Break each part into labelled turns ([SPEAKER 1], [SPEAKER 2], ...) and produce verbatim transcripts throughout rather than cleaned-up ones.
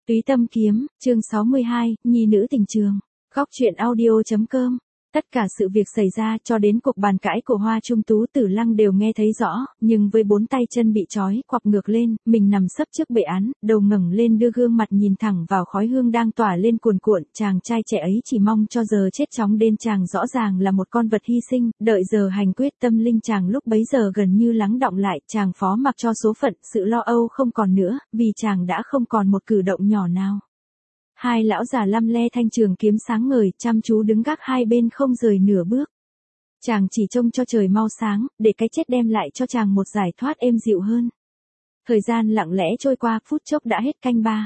[SPEAKER 1] Túy Tâm Kiếm, chương sáu mươi hai, Nhi nữ tình trường. Góc truyện audio.com. Tất cả sự việc xảy ra cho đến cuộc bàn cãi của Hoa Trung Tú Tử Lăng đều nghe thấy rõ, nhưng với bốn tay chân bị trói quặp ngược lên, mình nằm sấp trước bệ án, đầu ngẩng lên đưa gương mặt nhìn thẳng vào khói hương đang tỏa lên cuồn cuộn, chàng trai trẻ ấy chỉ mong cho giờ chết chóng đến, chàng rõ ràng là một con vật hy sinh, đợi giờ hành quyết tâm linh chàng lúc bấy giờ gần như lắng đọng lại, chàng phó mặc cho số phận, sự lo âu không còn nữa, vì chàng đã không còn một cử động nhỏ nào. Hai lão già lăm le thanh trường kiếm sáng ngời, chăm chú đứng gác hai bên không rời nửa bước. Chàng chỉ trông cho trời mau sáng, để cái chết đem lại cho chàng một giải thoát êm dịu hơn. Thời gian lặng lẽ trôi qua, phút chốc đã hết canh ba.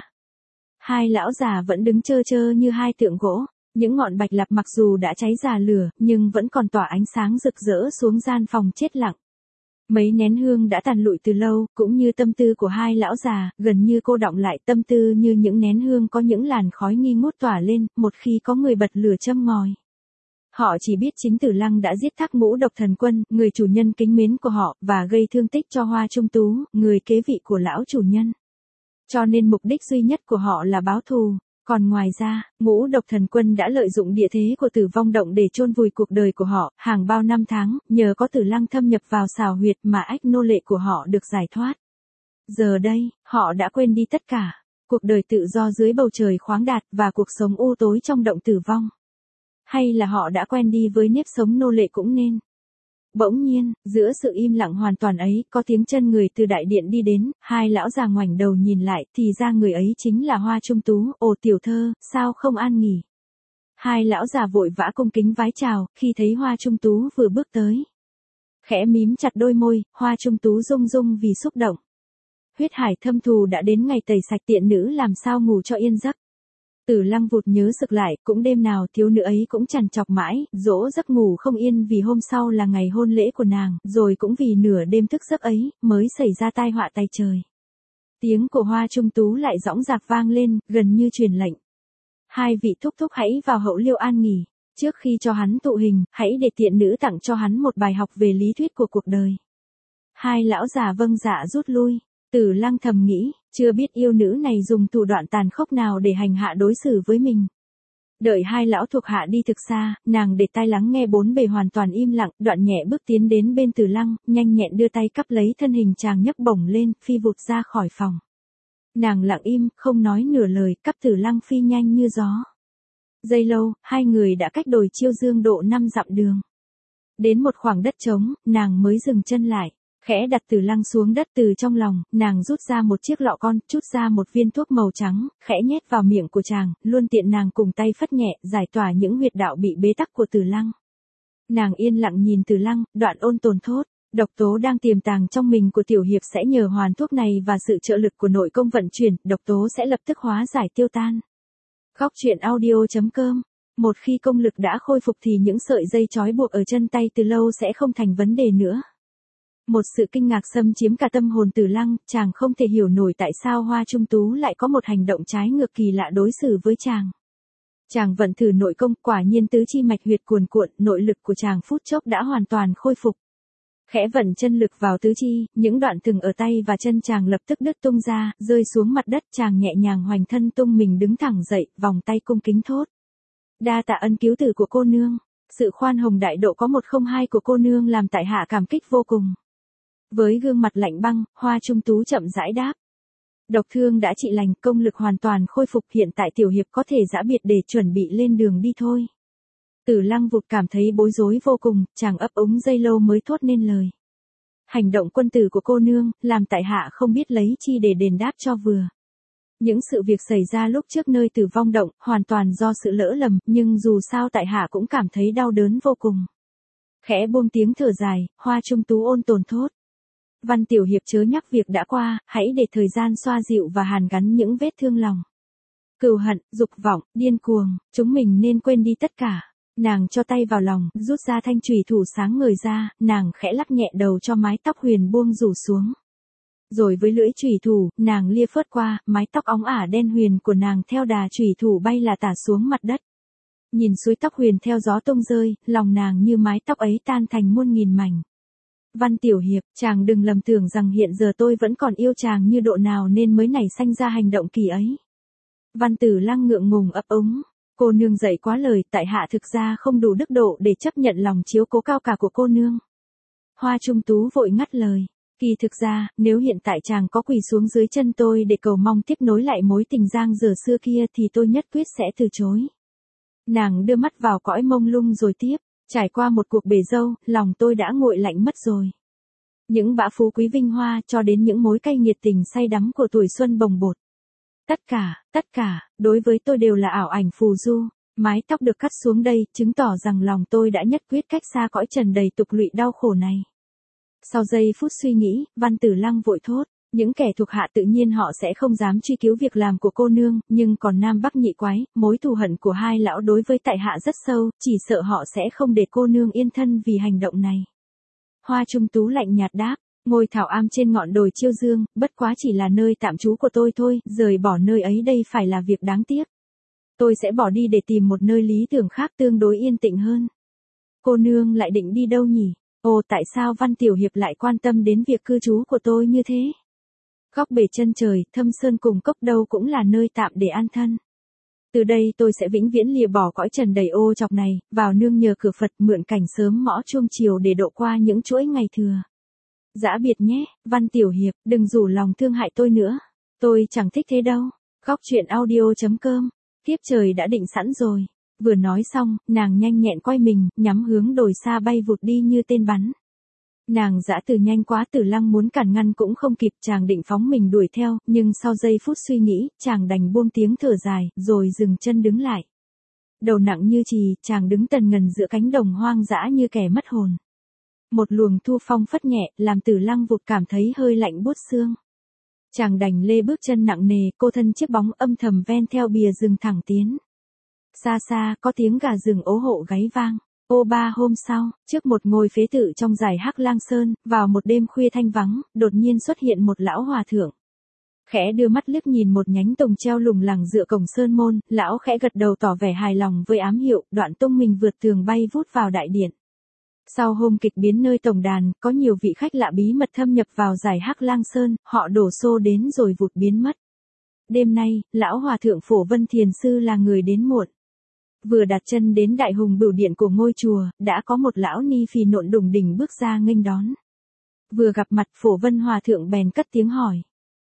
[SPEAKER 1] Hai lão già vẫn đứng chơ chơ như hai tượng gỗ, những ngọn bạch lạp mặc dù đã cháy già lửa, nhưng vẫn còn tỏa ánh sáng rực rỡ xuống gian phòng chết lặng. Mấy nén hương đã tàn lụi từ lâu, cũng như tâm tư của hai lão già, gần như cô đọng lại, tâm tư như những nén hương có những làn khói nghi ngút tỏa lên, một khi có người bật lửa châm ngòi. Họ chỉ biết chính Tử Lăng đã giết Thác Mũ Độc Thần Quân, người chủ nhân kính mến của họ, và gây thương tích cho Hoa Trung Tú, người kế vị của lão chủ nhân. Cho nên mục đích duy nhất của họ là báo thù. Còn ngoài ra, Ngũ Độc Thần Quân đã lợi dụng địa thế của Tử Vong Động để chôn vùi cuộc đời của họ, hàng bao năm tháng, nhờ có Tử Lăng thâm nhập vào xào huyệt mà ách nô lệ của họ được giải thoát. Giờ đây, họ đã quên đi tất cả, cuộc đời tự do dưới bầu trời khoáng đạt và cuộc sống u tối trong động tử vong. Hay là họ đã quen đi với nếp sống nô lệ cũng nên. Bỗng nhiên, giữa sự im lặng hoàn toàn ấy, có tiếng chân người từ đại điện đi đến, hai lão già ngoảnh đầu nhìn lại, thì ra người ấy chính là Hoa Trung Tú. Ồ tiểu thơ, sao không an nghỉ? Hai lão già vội vã cung kính vái chào, khi thấy Hoa Trung Tú vừa bước tới. Khẽ mím chặt đôi môi, Hoa Trung Tú rung rung vì xúc động. Huyết hải thâm thù đã đến ngày tẩy sạch, tiện nữ làm sao ngủ cho yên giấc. Tử Lăng vụt nhớ sực lại, cũng đêm nào thiếu nữ ấy cũng trằn trọc mãi, dỗ giấc ngủ không yên vì hôm sau là ngày hôn lễ của nàng, rồi cũng vì nửa đêm thức giấc ấy, mới xảy ra tai họa tay trời. Tiếng của Hoa Trung Tú lại dõng dạc vang lên, gần như truyền lệnh. Hai vị thúc thúc hãy vào hậu liêu an nghỉ, trước khi cho hắn tụ hình, hãy để tiện nữ tặng cho hắn một bài học về lý thuyết của cuộc đời. Hai lão già vâng dạ rút lui. Tử Lăng thầm nghĩ, chưa biết yêu nữ này dùng thủ đoạn tàn khốc nào để hành hạ đối xử với mình. Đợi hai lão thuộc hạ đi thực xa, nàng để tai lắng nghe bốn bề hoàn toàn im lặng, đoạn nhẹ bước tiến đến bên Tử Lăng, nhanh nhẹn đưa tay cắp lấy thân hình chàng nhấc bổng lên, phi vụt ra khỏi phòng. Nàng lặng im, không nói nửa lời, cắp Tử Lăng phi nhanh như gió. Giây lâu, hai người đã cách đồi Chiêu Dương độ năm dặm đường. Đến một khoảng đất trống, nàng mới dừng chân lại. Khẽ đặt Tử Lăng xuống đất, từ trong lòng, nàng rút ra một chiếc lọ con, chút ra một viên thuốc màu trắng, khẽ nhét vào miệng của chàng, luôn tiện nàng cùng tay phất nhẹ, giải tỏa những huyệt đạo bị bế tắc của Tử Lăng. Nàng yên lặng nhìn Tử Lăng, đoạn ôn tồn thốt, độc tố đang tiềm tàng trong mình của tiểu hiệp sẽ nhờ hoàn thuốc này và sự trợ lực của nội công vận chuyển, độc tố sẽ lập tức hóa giải tiêu tan. Góc truyện audio.com. Một khi công lực đã khôi phục thì những sợi dây trói buộc ở chân tay từ lâu sẽ không thành vấn đề nữa. Một sự kinh ngạc xâm chiếm cả tâm hồn Tử Lăng, chàng không thể hiểu nổi tại sao Hoa Trung Tú lại có một hành động trái ngược kỳ lạ đối xử với chàng. Chàng vận thử nội công, quả nhiên tứ chi mạch huyệt cuồn cuộn, nội lực của chàng phút chốc đã hoàn toàn khôi phục. Khẽ vận chân lực vào tứ chi, những đoạn thừng ở tay và chân chàng lập tức đứt tung ra, rơi xuống mặt đất, chàng nhẹ nhàng hoành thân tung mình đứng thẳng dậy, vòng tay cung kính thốt. Đa tạ ân cứu tử của cô nương, sự khoan hồng đại độ có một không hai của cô nương làm tại hạ cảm kích vô cùng. Với gương mặt lạnh băng, Hoa Trung Tú chậm rãi đáp. Độc thương đã trị lành, công lực hoàn toàn khôi phục, hiện tại tiểu hiệp có thể giã biệt để chuẩn bị lên đường đi thôi. Tử Lăng vụt cảm thấy bối rối vô cùng, chàng ấp úng giây lâu mới thốt nên lời. Hành động quân tử của cô nương, làm tại hạ không biết lấy chi để đền đáp cho vừa. Những sự việc xảy ra lúc trước nơi Tử Vong Động, hoàn toàn do sự lỡ lầm, nhưng dù sao tại hạ cũng cảm thấy đau đớn vô cùng. Khẽ buông tiếng thở dài, Hoa Trung Tú ôn tồn thốt. Văn tiểu hiệp chớ nhắc việc đã qua, hãy để thời gian xoa dịu và hàn gắn những vết thương lòng. Cừu hận, dục vọng, điên cuồng, chúng mình nên quên đi tất cả. Nàng cho tay vào lòng, rút ra thanh chùy thủ sáng ngời ra, nàng khẽ lắc nhẹ đầu cho mái tóc huyền buông rủ xuống. Rồi với lưỡi chùy thủ, nàng lia phớt qua, mái tóc óng ả đen huyền của nàng theo đà chùy thủ bay là tả xuống mặt đất. Nhìn suối tóc huyền theo gió tung rơi, lòng nàng như mái tóc ấy tan thành muôn nghìn mảnh. Văn tiểu hiệp, chàng đừng lầm tưởng rằng hiện giờ tôi vẫn còn yêu chàng như độ nào nên mới nảy sanh ra hành động kỳ ấy. Văn Tử Lăng ngượng ngùng ấp úng. Cô nương dạy quá lời, tại hạ thực ra không đủ đức độ để chấp nhận lòng chiếu cố cao cả của cô nương. Hoa Trung Tú vội ngắt lời. Kỳ thực ra, nếu hiện tại chàng có quỳ xuống dưới chân tôi để cầu mong tiếp nối lại mối tình giang dở xưa kia thì tôi nhất quyết sẽ từ chối. Nàng đưa mắt vào cõi mông lung rồi tiếp. Trải qua một cuộc bể dâu, lòng tôi đã nguội lạnh mất rồi. Những bã phú quý vinh hoa cho đến những mối cay nghiệt tình say đắm của tuổi xuân bồng bột. Tất cả, tất cả, đối với tôi đều là ảo ảnh phù du. Mái tóc được cắt xuống đây, chứng tỏ rằng lòng tôi đã nhất quyết cách xa cõi trần đầy tục lụy đau khổ này. Sau giây phút suy nghĩ, Văn Tử Lăng vội thốt. Những kẻ thuộc hạ tự nhiên họ sẽ không dám truy cứu việc làm của cô nương, nhưng còn Nam Bắc nhị quái, mối thù hận của hai lão đối với tại hạ rất sâu, chỉ sợ họ sẽ không để cô nương yên thân vì hành động này. Hoa Trung Tú lạnh nhạt đáp, ngôi thảo am trên ngọn đồi Chiêu Dương, bất quá chỉ là nơi tạm trú của tôi thôi, rời bỏ nơi ấy đây phải là việc đáng tiếc. Tôi sẽ bỏ đi để tìm một nơi lý tưởng khác tương đối yên tĩnh hơn. Cô nương lại định đi đâu nhỉ? Ồ, tại sao Văn Tiểu Hiệp lại quan tâm đến việc cư trú của tôi như thế? Góc bể chân trời, Thâm Sơn cùng cốc đâu cũng là nơi tạm để an thân. Từ đây tôi sẽ vĩnh viễn lìa bỏ cõi trần đầy ô chọc này, vào nương nhờ cửa Phật mượn cảnh sớm mõ chuông chiều để độ qua những chuỗi ngày thừa. Dã biệt nhé, Văn Tiểu Hiệp, đừng rủ lòng thương hại tôi nữa. Tôi chẳng thích thế đâu. Góc truyện audio chấm com. Tiếp trời đã định sẵn rồi. Vừa nói xong, nàng nhanh nhẹn quay mình, nhắm hướng đồi xa bay vụt đi như tên bắn. Nàng dã từ nhanh quá, Tử Lăng muốn cản ngăn cũng không kịp, chàng định phóng mình đuổi theo, nhưng sau giây phút suy nghĩ, chàng đành buông tiếng thở dài, rồi dừng chân đứng lại. Đầu nặng như chì, chàng đứng tần ngần giữa cánh đồng hoang dã như kẻ mất hồn. Một luồng thu phong phất nhẹ, làm Tử Lăng vụt cảm thấy hơi lạnh buốt xương. Chàng đành lê bước chân nặng nề, cô thân chiếc bóng âm thầm ven theo bìa rừng thẳng tiến. Xa xa, có tiếng gà rừng ố hộ gáy vang. Ô ba hôm sau, trước một ngôi phế tự trong dải Hắc Lang Sơn, vào một đêm khuya thanh vắng, đột nhiên xuất hiện một lão hòa thượng. Khẽ đưa mắt liếc nhìn một nhánh tùng treo lủng lẳng dựa cổng sơn môn, lão khẽ gật đầu tỏ vẻ hài lòng với ám hiệu, đoạn tung mình vượt tường bay vút vào đại điện. Sau hôm kịch biến nơi tổng đàn, có nhiều vị khách lạ bí mật thâm nhập vào dải Hắc Lang Sơn, họ đổ xô đến rồi vụt biến mất. Đêm nay, lão hòa thượng Phổ Vân Thiền Sư là người đến muộn. Vừa đặt chân đến đại hùng bửu điện của ngôi chùa, đã có một lão ni phì nộn đùng đỉnh bước ra nghênh đón. Vừa gặp mặt Phổ Vân hòa thượng bèn cất tiếng hỏi.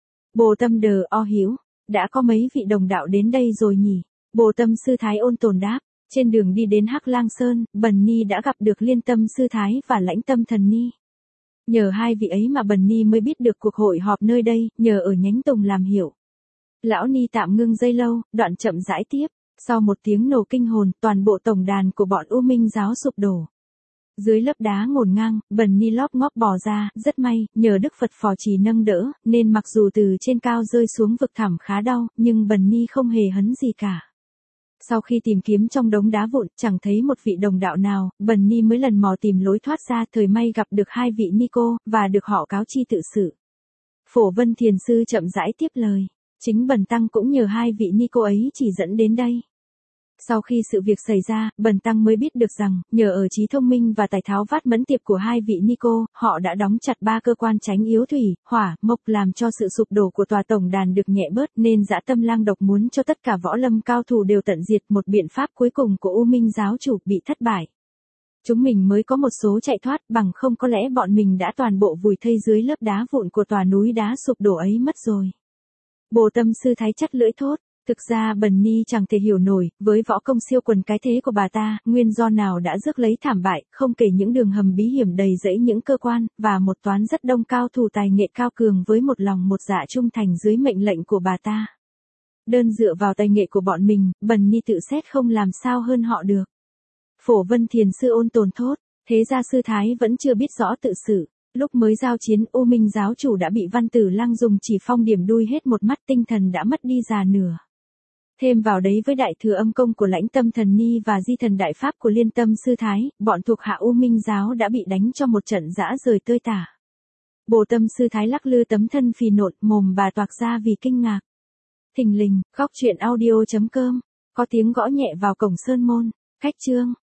[SPEAKER 1] Bồ Tâm đờ o hiếu, đã có mấy vị đồng đạo đến đây rồi nhỉ? Bồ Tâm sư thái ôn tồn đáp. Trên đường đi đến Hắc Lang Sơn, Bần Ni đã gặp được Liên Tâm sư thái và Lãnh Tâm thần ni. Nhờ hai vị ấy mà Bần Ni mới biết được cuộc hội họp nơi đây, nhờ ở nhánh tùng làm hiểu. Lão ni tạm ngưng giây lâu, đoạn chậm rãi tiếp. Sau một tiếng nổ kinh hồn, toàn bộ tổng đàn của bọn U Minh giáo sụp đổ. Dưới lớp đá ngổn ngang, Bần Ni lóp ngóp bò ra, rất may, nhờ Đức Phật phò trì nâng đỡ, nên mặc dù từ trên cao rơi xuống vực thẳm khá đau, nhưng Bần Ni không hề hấn gì cả. Sau khi tìm kiếm trong đống đá vụn, chẳng thấy một vị đồng đạo nào, Bần Ni mới lần mò tìm lối thoát ra, thời may gặp được hai vị ni cô, và được họ cáo chi tự sự. Phổ Vân Thiền Sư chậm rãi tiếp lời. Chính Bần Tăng cũng nhờ hai vị ni cô ấy chỉ dẫn đến đây. Sau khi sự việc xảy ra, Bần Tăng mới biết được rằng, nhờ ở trí thông minh và tài tháo vát mẫn tiệp của hai vị ni cô, họ đã đóng chặt ba cơ quan tránh yếu thủy, hỏa, mộc làm cho sự sụp đổ của tòa tổng đàn được nhẹ bớt, nên dã tâm lang độc muốn cho tất cả võ lâm cao thủ đều tận diệt, một biện pháp cuối cùng của U Minh giáo chủ bị thất bại. Chúng mình mới có một số chạy thoát, bằng không có lẽ bọn mình đã toàn bộ vùi thây dưới lớp đá vụn của tòa núi đá sụp đổ ấy mất rồi. Bồ Tâm sư thái chắt lưỡi thốt. Thực ra Bần Ni chẳng thể hiểu nổi, với võ công siêu quần cái thế của bà ta, nguyên do nào đã rước lấy thảm bại, không kể những đường hầm bí hiểm đầy rẫy những cơ quan, và một toán rất đông cao thủ tài nghệ cao cường với một lòng một dạ trung thành dưới mệnh lệnh của bà ta. Đơn dựa vào tài nghệ của bọn mình, Bần Ni tự xét không làm sao hơn họ được. Phổ Vân Thiền Sư ôn tồn thốt, thế ra sư thái vẫn chưa biết rõ tự sự. Lúc mới giao chiến, U Minh giáo chủ đã bị Văn Tử Lăng dùng chỉ phong điểm đuôi hết một mắt, tinh thần đã mất đi già nửa. Thêm vào đấy với đại thừa âm công của Lãnh Tâm thần ni và di thần đại pháp của Liên Tâm sư thái, bọn thuộc hạ U Minh giáo đã bị đánh cho một trận dã rời tơi tả. Bồ Tâm sư thái lắc lư tấm thân phì nộn, mồm bà toạc ra vì kinh ngạc. Thình lình, góc truyện audio chấm com, có tiếng gõ nhẹ vào cổng sơn môn. Khách trương.